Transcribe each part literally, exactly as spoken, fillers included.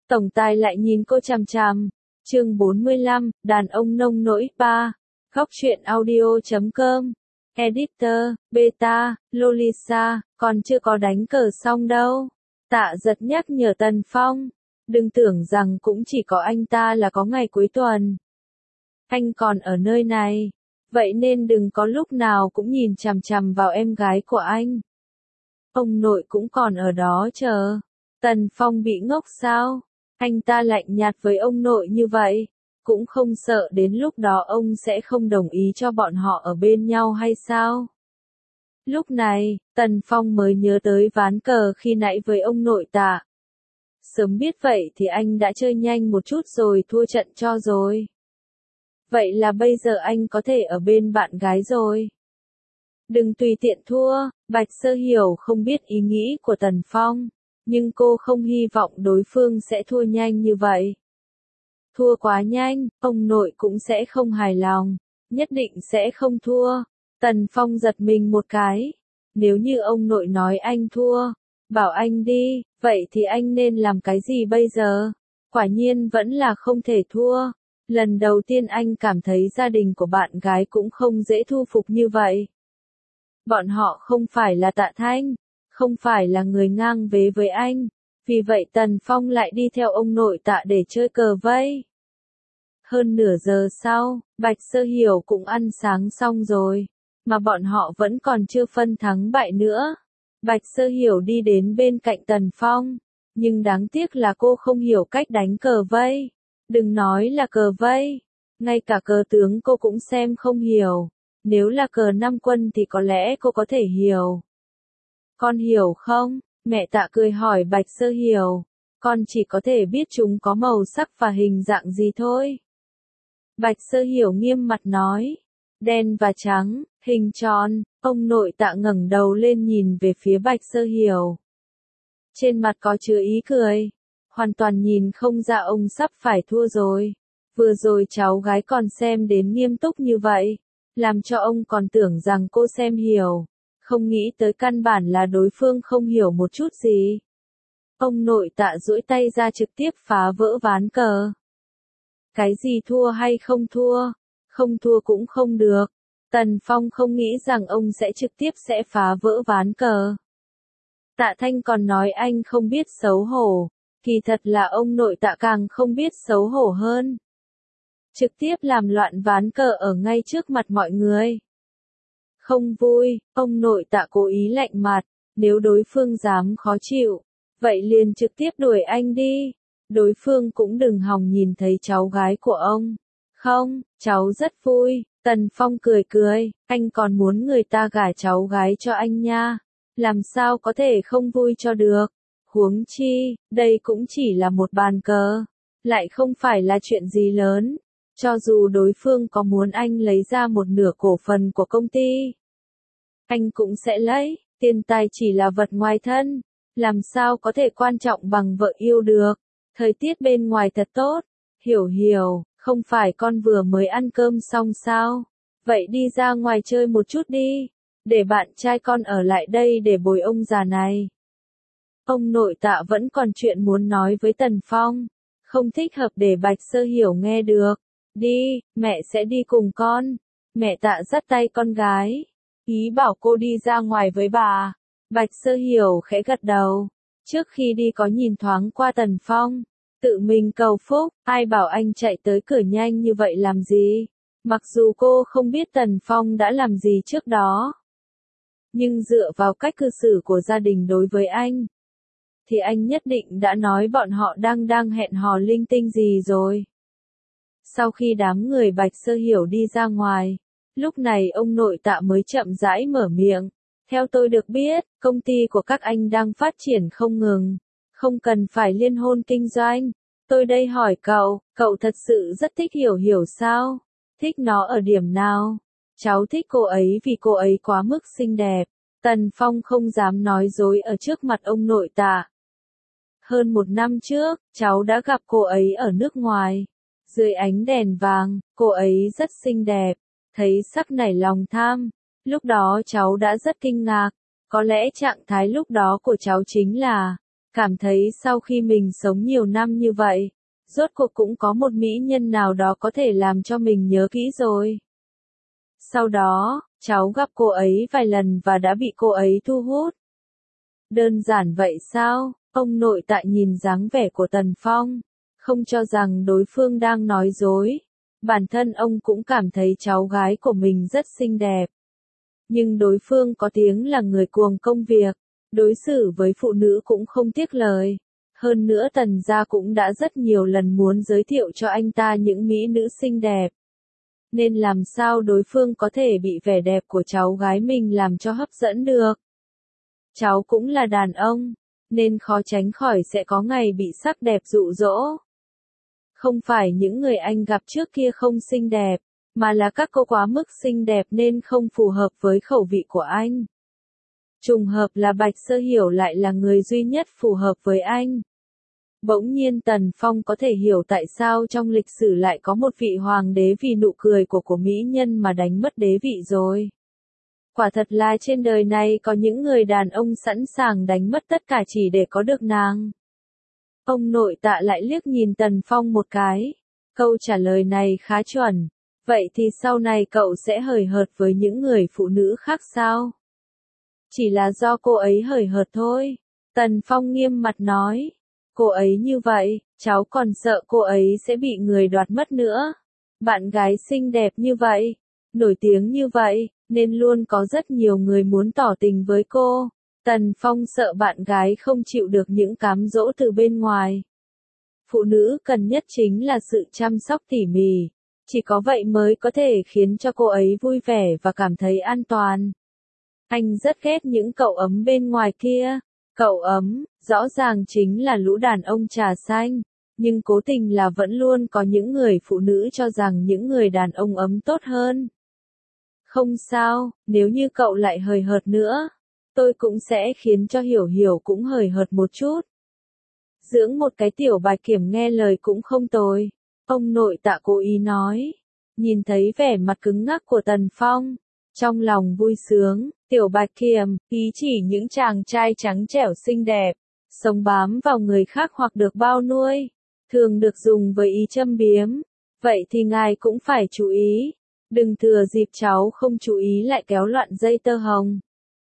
Tổng tài lại nhìn cô chằm chằm. Chương bốn mươi lăm, đàn ông nông nỗi ba. Góc truyện audio chấm com. Editor, Beta, Lolisa, còn chưa có đánh cờ xong đâu. Tạ Giật nhắc nhở Tần Phong. Đừng tưởng rằng cũng chỉ có anh ta là có ngày cuối tuần. Anh còn ở nơi này. Vậy nên đừng có lúc nào cũng nhìn chằm chằm vào em gái của anh. Ông nội cũng còn ở đó chờ. Tần Phong bị ngốc sao? Anh ta lạnh nhạt với ông nội như vậy. Cũng không sợ đến lúc đó ông sẽ không đồng ý cho bọn họ ở bên nhau hay sao? Lúc này, Tần Phong mới nhớ tới ván cờ khi nãy với ông nội Tạ. Sớm biết vậy thì anh đã chơi nhanh một chút rồi thua trận cho rồi. Vậy là bây giờ anh có thể ở bên bạn gái rồi. Đừng tùy tiện thua, Bạch Sơ Hiểu không biết ý nghĩ của Tần Phong, nhưng cô không hy vọng đối phương sẽ thua nhanh như vậy. Thua quá nhanh, ông nội cũng sẽ không hài lòng, nhất định sẽ không thua. Tần Phong giật mình một cái. Nếu như ông nội nói anh thua, bảo anh đi, vậy thì anh nên làm cái gì bây giờ? Quả nhiên vẫn là không thể thua. Lần đầu tiên anh cảm thấy gia đình của bạn gái cũng không dễ thu phục như vậy. Bọn họ không phải là Tạ Thanh, không phải là người ngang vế với anh, vì vậy Tần Phong lại đi theo ông nội Tạ để chơi cờ vây. Hơn nửa giờ sau, Bạch Sơ Hiểu cũng ăn sáng xong rồi, mà bọn họ vẫn còn chưa phân thắng bại nữa. Bạch Sơ Hiểu đi đến bên cạnh Tần Phong, nhưng đáng tiếc là cô không hiểu cách đánh cờ vây. Đừng nói là cờ vây, ngay cả cờ tướng cô cũng xem không hiểu. Nếu là cờ năm quân thì có lẽ cô có thể hiểu. Con hiểu không? Mẹ Tạ cười hỏi Bạch Sơ Hiểu. Con chỉ có thể biết chúng có màu sắc và hình dạng gì thôi. Bạch Sơ Hiểu nghiêm mặt nói. Đen và trắng, hình tròn. Ông nội Tạ ngẩng đầu lên nhìn về phía Bạch Sơ Hiểu. Trên mặt có chứa ý cười. Hoàn toàn nhìn không ra ông sắp phải thua rồi. Vừa rồi cháu gái còn xem đến nghiêm túc như vậy, làm cho ông còn tưởng rằng cô xem hiểu, không nghĩ tới căn bản là đối phương không hiểu một chút gì. Ông nội Tạ duỗi tay ra trực tiếp phá vỡ ván cờ. Cái gì thua hay không thua? Không thua cũng không được. Tần Phong không nghĩ rằng ông sẽ trực tiếp sẽ phá vỡ ván cờ. Tạ Thanh còn nói anh không biết xấu hổ. Kỳ thật là ông nội Tạ càng không biết xấu hổ hơn. Trực tiếp làm loạn ván cờ ở ngay trước mặt mọi người. Không vui, ông nội Tạ cố ý lạnh mặt, nếu đối phương dám khó chịu, vậy liền trực tiếp đuổi anh đi. Đối phương cũng đừng hòng nhìn thấy cháu gái của ông. Không, cháu rất vui. Tần Phong cười cười, anh còn muốn người ta gả cháu gái cho anh nha. Làm sao có thể không vui cho được. Huống chi, đây cũng chỉ là một bàn cờ, lại không phải là chuyện gì lớn. Cho dù đối phương có muốn anh lấy ra một nửa cổ phần của công ty, anh cũng sẽ lấy. Tiền tài chỉ là vật ngoài thân, làm sao có thể quan trọng bằng vợ yêu được. Thời tiết bên ngoài thật tốt. Hiểu Hiểu, không phải con vừa mới ăn cơm xong sao? Vậy đi ra ngoài chơi một chút đi, để bạn trai con ở lại đây để bồi ông già này. Ông nội Tạ vẫn còn chuyện muốn nói với Tần Phong, không thích hợp để Bạch Sơ Hiểu nghe được. Đi, mẹ sẽ đi cùng con. Mẹ Tạ dắt tay con gái, ý bảo cô đi ra ngoài với bà. Bạch Sơ Hiểu khẽ gật đầu, trước khi đi có nhìn thoáng qua Tần Phong, tự mình cầu phúc, ai bảo anh chạy tới cửa nhanh như vậy làm gì. Mặc dù cô không biết Tần Phong đã làm gì trước đó, nhưng dựa vào cách cư xử của gia đình đối với anh, thì anh nhất định đã nói bọn họ đang đang hẹn hò linh tinh gì rồi. Sau khi đám người Bạch Sơ Hiểu đi ra ngoài, lúc này ông nội Tạ mới chậm rãi mở miệng. Theo tôi được biết, công ty của các anh đang phát triển không ngừng, không cần phải liên hôn kinh doanh. Tôi đây hỏi cậu, cậu thật sự rất thích Hiểu Hiểu sao? Thích nó ở điểm nào? Cháu thích cô ấy vì cô ấy quá mức xinh đẹp. Tần Phong không dám nói dối ở trước mặt ông nội Tạ. Hơn một năm trước, cháu đã gặp cô ấy ở nước ngoài. Dưới ánh đèn vàng, cô ấy rất xinh đẹp. Thấy sắc nảy lòng tham. Lúc đó cháu đã rất kinh ngạc. Có lẽ trạng thái lúc đó của cháu chính là Cảm thấy sau khi mình sống nhiều năm như vậy, rốt cuộc cũng có một mỹ nhân nào đó có thể làm cho mình nhớ kỹ rồi. Sau đó, cháu gặp cô ấy vài lần và đã bị cô ấy thu hút. Đơn giản vậy sao? Ông nội tại nhìn dáng vẻ của Tần Phong, không cho rằng đối phương đang nói dối. Bản thân ông cũng cảm thấy cháu gái của mình rất xinh đẹp. Nhưng đối phương có tiếng là người cuồng công việc, đối xử với phụ nữ cũng không tiếc lời. Hơn nữa Tần gia cũng đã rất nhiều lần muốn giới thiệu cho anh ta những mỹ nữ xinh đẹp. Nên làm sao đối phương có thể bị vẻ đẹp của cháu gái mình làm cho hấp dẫn được. Cháu cũng là đàn ông, nên khó tránh khỏi sẽ có ngày bị sắc đẹp dụ dỗ. Không phải những người anh gặp trước kia không xinh đẹp, mà là các cô quá mức xinh đẹp nên không phù hợp với khẩu vị của anh. Trùng hợp là Bạch Sơ Hiểu lại là người duy nhất phù hợp với anh. Bỗng nhiên Tần Phong có thể hiểu tại sao trong lịch sử lại có một vị hoàng đế vì nụ cười của của mỹ nhân mà đánh mất đế vị rồi. Quả thật là trên đời này có những người đàn ông sẵn sàng đánh mất tất cả chỉ để có được nàng. Ông nội tạ lại liếc nhìn Tần Phong một cái. Câu trả lời này khá chuẩn. Vậy thì sau này cậu sẽ hời hợt với những người phụ nữ khác sao? Chỉ là do cô ấy hời hợt thôi. Tần Phong nghiêm mặt nói. Cô ấy như vậy, cháu còn sợ cô ấy sẽ bị người đoạt mất nữa. Bạn gái xinh đẹp như vậy, nổi tiếng như vậy, nên luôn có rất nhiều người muốn tỏ tình với cô. Tần Phong sợ bạn gái không chịu được những cám dỗ từ bên ngoài. Phụ nữ cần nhất chính là sự chăm sóc tỉ mỉ. Chỉ có vậy mới có thể khiến cho cô ấy vui vẻ và cảm thấy an toàn. Anh rất ghét những cậu ấm bên ngoài kia. Cậu ấm, rõ ràng chính là lũ đàn ông trà xanh. Nhưng cố tình là vẫn luôn có những người phụ nữ cho rằng những người đàn ông ấm tốt hơn. Không sao, nếu như cậu lại hời hợt nữa, tôi cũng sẽ khiến cho Hiểu Hiểu cũng hời hợt một chút. Dưỡng một cái tiểu Bạch Kiểm nghe lời cũng không tồi. Ông nội tạ cố ý nói. Nhìn thấy vẻ mặt cứng ngắc của Tần Phong, trong lòng vui sướng, tiểu Bạch Kiểm, ý chỉ những chàng trai trắng trẻo xinh đẹp, sống bám vào người khác hoặc được bao nuôi, thường được dùng với ý châm biếm. Vậy thì ngài cũng phải chú ý, đừng thừa dịp cháu không chú ý lại kéo loạn dây tơ hồng.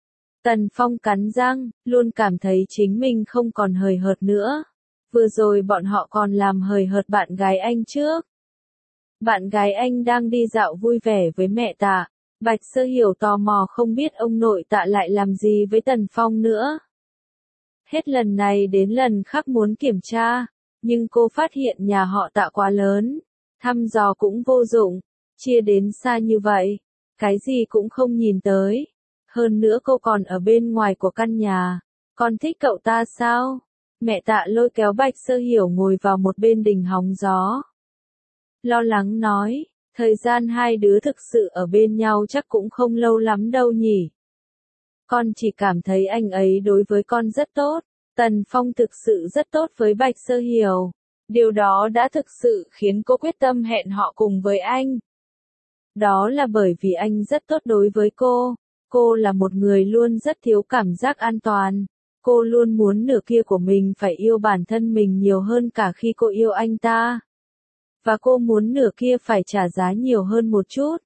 Tần Phong cắn răng, luôn cảm thấy chính mình không còn hời hợt nữa. Vừa rồi bọn họ còn làm hời hợt bạn gái anh trước. Bạn gái anh đang đi dạo vui vẻ với mẹ tạ. Bạch Sơ Hiểu tò mò không biết ông nội tạ lại làm gì với Tần Phong nữa. Hết lần này đến lần khác muốn kiểm tra, nhưng cô phát hiện nhà họ tạ quá lớn, thăm dò cũng vô dụng, chia đến xa như vậy, cái gì cũng không nhìn tới. Hơn nữa cô còn ở bên ngoài của căn nhà, con thích cậu ta sao? Mẹ tạ lôi kéo Bạch Sơ Hiểu ngồi vào một bên đình hóng gió. Lo lắng nói, thời gian hai đứa thực sự ở bên nhau chắc cũng không lâu lắm đâu nhỉ. Con chỉ cảm thấy anh ấy đối với con rất tốt. Tần Phong thực sự rất tốt với Bạch Sơ Hiểu. Điều đó đã thực sự khiến cô quyết tâm hẹn họ cùng với anh. Đó là bởi vì anh rất tốt đối với cô. Cô là một người luôn rất thiếu cảm giác an toàn. Cô luôn muốn nửa kia của mình phải yêu bản thân mình nhiều hơn cả khi cô yêu anh ta. Và cô muốn nửa kia phải trả giá nhiều hơn một chút.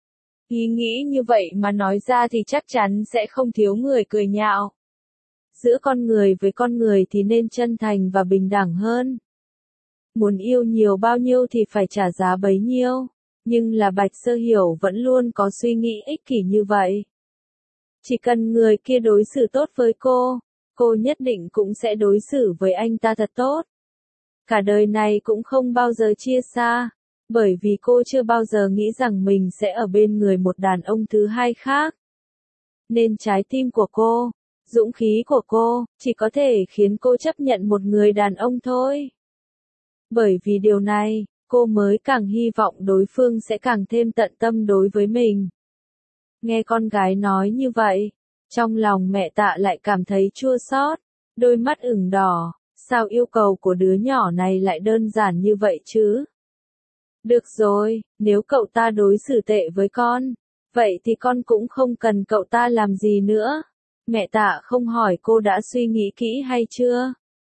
Ý nghĩ như vậy mà nói ra thì chắc chắn sẽ không thiếu người cười nhạo. Giữa con người với con người thì nên chân thành và bình đẳng hơn. Muốn yêu nhiều bao nhiêu thì phải trả giá bấy nhiêu. Nhưng là Bạch Sơ Hiểu vẫn luôn có suy nghĩ ích kỷ như vậy. Chỉ cần người kia đối xử tốt với cô, cô nhất định cũng sẽ đối xử với anh ta thật tốt. Cả đời này cũng không bao giờ chia xa, bởi vì cô chưa bao giờ nghĩ rằng mình sẽ ở bên người một đàn ông thứ hai khác. Nên trái tim của cô, dũng khí của cô, chỉ có thể khiến cô chấp nhận một người đàn ông thôi. Bởi vì điều này, cô mới càng hy vọng đối phương sẽ càng thêm tận tâm đối với mình. Nghe con gái nói như vậy, trong lòng mẹ tạ lại cảm thấy chua xót, đôi mắt ửng đỏ, sao yêu cầu của đứa nhỏ này lại đơn giản như vậy chứ? Được rồi, nếu cậu ta đối xử tệ với con, vậy thì con cũng không cần cậu ta làm gì nữa. Mẹ tạ không hỏi cô đã suy nghĩ kỹ hay chưa,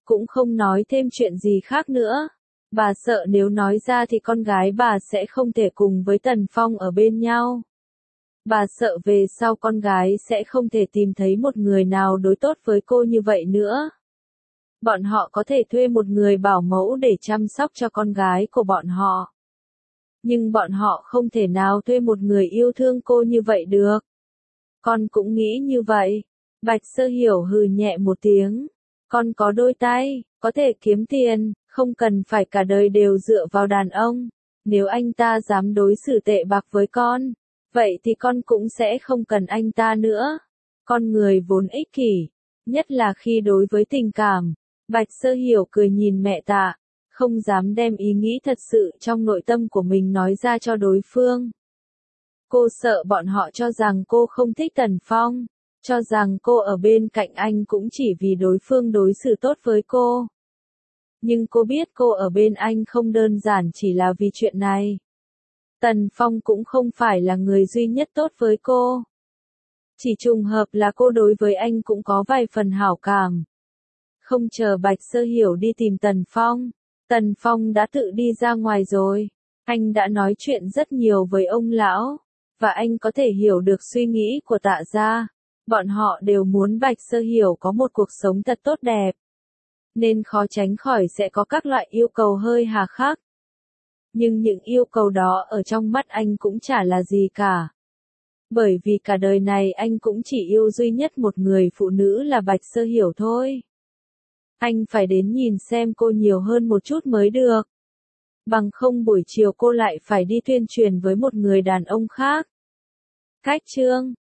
cũng không nói thêm chuyện gì khác nữa. Bà sợ nếu nói ra thì con gái bà sẽ không thể cùng với Tần Phong ở bên nhau. Bà sợ về sau con gái sẽ không thể tìm thấy một người nào đối tốt với cô như vậy nữa. Bọn họ có thể thuê một người bảo mẫu để chăm sóc cho con gái của bọn họ. Nhưng bọn họ không thể nào thuê một người yêu thương cô như vậy được. Con cũng nghĩ như vậy. Bạch Sơ Hiểu hừ nhẹ một tiếng. Con có đôi tay, có thể kiếm tiền, không cần phải cả đời đều dựa vào đàn ông. Nếu anh ta dám đối xử tệ bạc với con, vậy thì con cũng sẽ không cần anh ta nữa. Con người vốn ích kỷ, nhất là khi đối với tình cảm. Bạch Sơ Hiểu cười nhìn mẹ Tạ, không dám đem ý nghĩ thật sự trong nội tâm của mình nói ra cho đối phương. Cô sợ bọn họ cho rằng cô không thích Tần Phong, cho rằng cô ở bên cạnh anh cũng chỉ vì đối phương đối xử tốt với cô. Nhưng cô biết cô ở bên anh không đơn giản chỉ là vì chuyện này. Tần Phong cũng không phải là người duy nhất tốt với cô. Chỉ trùng hợp là cô đối với anh cũng có vài phần hảo cảm. Không chờ Bạch Sơ Hiểu đi tìm Tần Phong, Tần Phong đã tự đi ra ngoài rồi. Anh đã nói chuyện rất nhiều với ông lão, và anh có thể hiểu được suy nghĩ của Tạ gia. Bọn họ đều muốn Bạch Sơ Hiểu có một cuộc sống thật tốt đẹp, nên khó tránh khỏi sẽ có các loại yêu cầu hơi hà khắc. Nhưng những yêu cầu đó ở trong mắt anh cũng chả là gì cả. Bởi vì cả đời này anh cũng chỉ yêu duy nhất một người phụ nữ là Bạch Sơ Hiểu thôi. Anh phải đến nhìn xem cô nhiều hơn một chút mới được. Bằng không buổi chiều cô lại phải đi tuyên truyền với một người đàn ông khác. Cách chương